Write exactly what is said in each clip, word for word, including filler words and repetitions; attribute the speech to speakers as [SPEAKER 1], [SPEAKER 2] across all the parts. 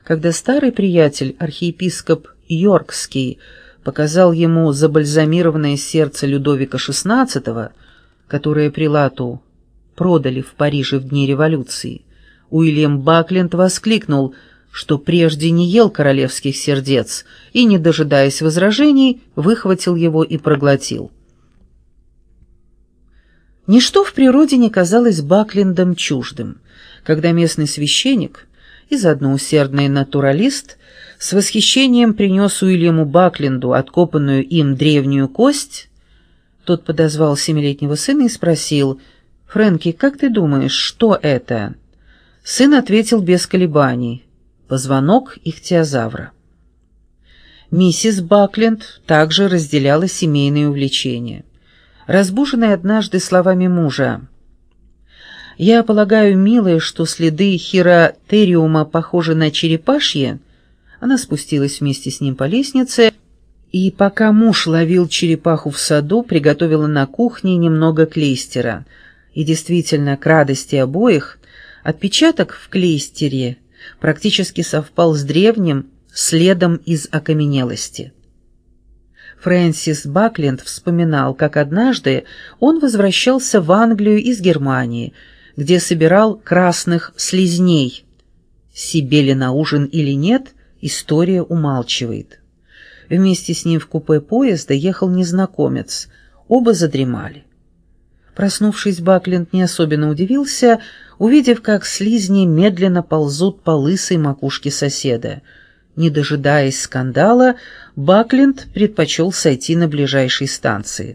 [SPEAKER 1] когда старый приятель, архиепископ Йоркский, показал ему забальзамированное сердце Людовика шестнадцатого, которое прилату продали в Париже в дни революции, Уильям Бакленд воскликнул, что прежде не ел королевских сердец, и, не дожидаясь возражений, выхватил его и проглотил. Ничто в природе не казалось Баклендом чуждым, когда местный священник и заодно усердный натуралист с восхищением принес Уильяму Бакленду откопанную им древнюю кость. Тот подозвал семилетнего сына и спросил: «Фрэнки, как ты думаешь, что это?» Сын ответил без колебаний: «Позвонок ихтиозавра». Миссис Бакленд также разделяла семейные увлечения. Разбуженная однажды словами мужа: «Я полагаю, милая, что следы хиротериума похожи на черепашьи», она спустилась вместе с ним по лестнице и, пока муж ловил черепаху в саду, приготовила на кухне немного клейстера. И действительно, к радости обоих, отпечаток в клейстере практически совпал с древним следом из окаменелости. Фрэнсис Бакленд вспоминал, как однажды он возвращался в Англию из Германии, где собирал красных слизней. Себе ли на ужин или нет, история умалчивает. Вместе с ним в купе поезда ехал незнакомец, оба задремали. Проснувшись, Бакленд не особенно удивился, увидев, как слизни медленно ползут по лысой макушке соседа. Не дожидаясь скандала, Бакленд предпочел сойти на ближайшей станции.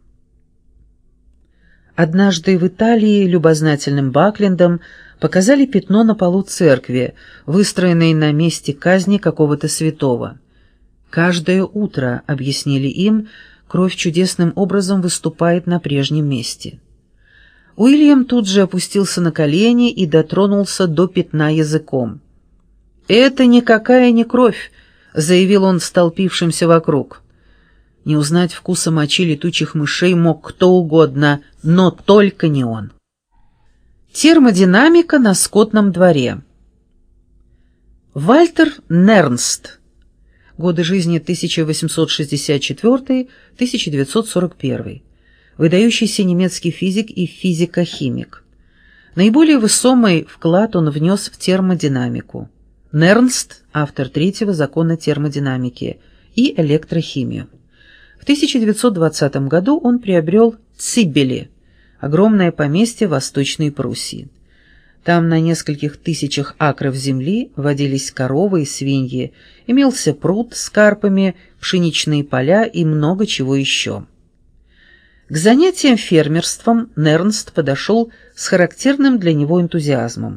[SPEAKER 1] Однажды в Италии любознательным Баклендом показали пятно на полу церкви, выстроенной на месте казни какого-то святого. «Каждое утро, — объяснили им, — кровь чудесным образом выступает на прежнем месте». Уильям тут же опустился на колени и дотронулся до пятна языком. «Это никакая не кровь», — заявил он столпившимся вокруг. Не узнать вкуса мочи летучих мышей мог кто угодно, но только не он. Термодинамика на скотном дворе. Вальтер Нернст. Годы жизни тысяча восемьсот шестьдесят четвёртый — тысяча девятьсот сорок первый. Выдающийся немецкий физик и физико-химик. Наиболее весомый вклад он внес в термодинамику. Нернст – автор третьего закона термодинамики и электрохимию. В тысяча девятьсот двадцатом году он приобрел Циббели, огромное поместье в Восточной Пруссии. Там на нескольких тысячах акров земли водились коровы и свиньи, имелся пруд с карпами, пшеничные поля и много чего еще. К занятиям фермерством Нернст подошел с характерным для него энтузиазмом.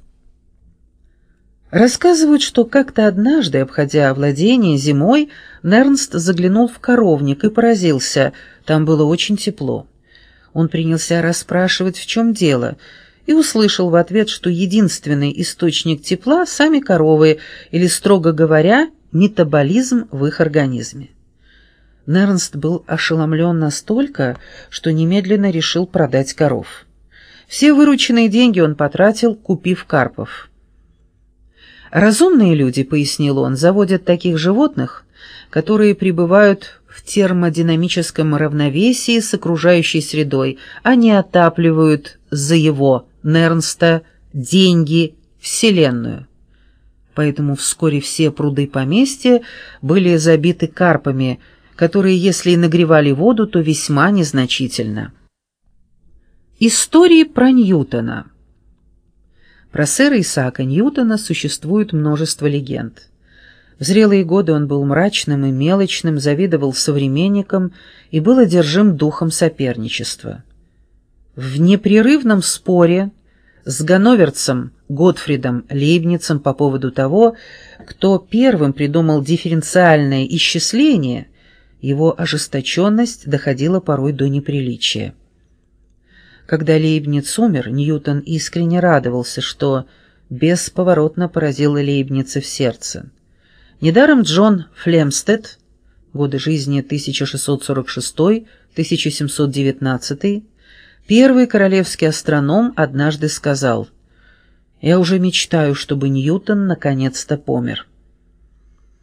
[SPEAKER 1] Рассказывают, что как-то однажды, обходя владение зимой, Нернст заглянул в коровник и поразился, там было очень тепло. Он принялся расспрашивать, в чем дело, и услышал в ответ, что единственный источник тепла – сами коровы, или, строго говоря, метаболизм в их организме. Нернст был ошеломлен настолько, что немедленно решил продать коров. Все вырученные деньги он потратил, купив карпов. «Разумные люди, — пояснил он, — заводят таких животных, которые пребывают в термодинамическом равновесии с окружающей средой, а не отапливают за его, Нернста, деньги, Вселенную». Поэтому вскоре все пруды поместья были забиты карпами, которые, если и нагревали воду, то весьма незначительно. Истории про Ньютона. Про сэра Исаака Ньютона существует множество легенд. В зрелые годы он был мрачным и мелочным, завидовал современникам и был одержим духом соперничества. В непрерывном споре с ганноверцем Готфридом Лейбницем по поводу того, кто первым придумал дифференциальное исчисление, его ожесточенность доходила порой до неприличия. Когда Лейбниц умер, Ньютон искренне радовался, что бесповоротно поразил Лейбница в сердце. Недаром Джон Флемстед, годы жизни тысяча шестьсот сорок шестой — тысяча семьсот девятнадцатый, первый королевский астроном, однажды сказал: Я уже мечтаю, чтобы Ньютон наконец-то помер.